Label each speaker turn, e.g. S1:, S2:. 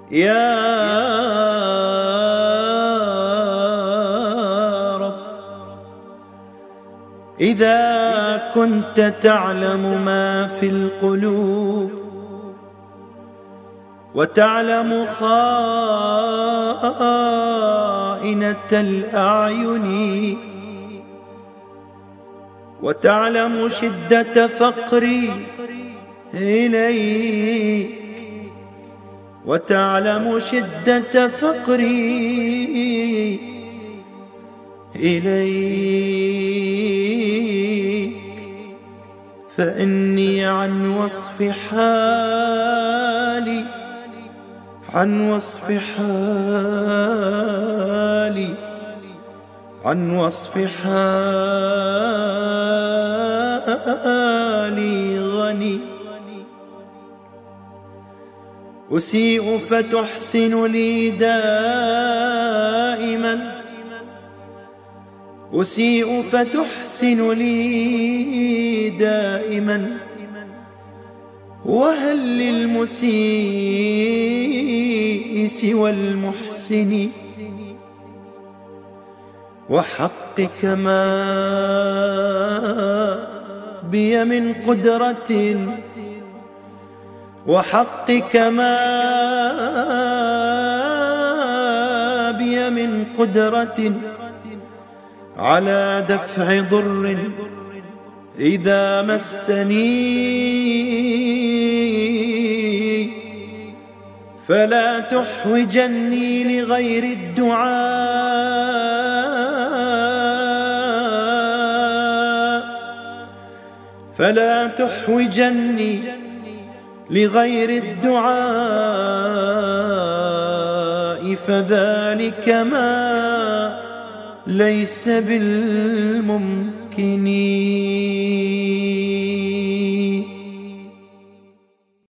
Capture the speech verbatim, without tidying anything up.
S1: يا رب. إذا كنت تعلم ما في القلوب وتعلم خائنة الأعين وتعلم شدة فقري إليك وتعلم شدة فقري إليك فإني عن وصف حالي عن وصف حالي عن وصف حالي غني. أسيء فتحسن لي دائما أسيء فتحسن لي دائما وهل للمسيء سوى المحسن؟ وحقك ما بي من قدرة وحقك ما بي من قدرة على دفع ضر إذا مسني فلا تحوجني لغير الدعاء فلا تحوجني لغير الدعاء فذلك ما ليس بالممكن.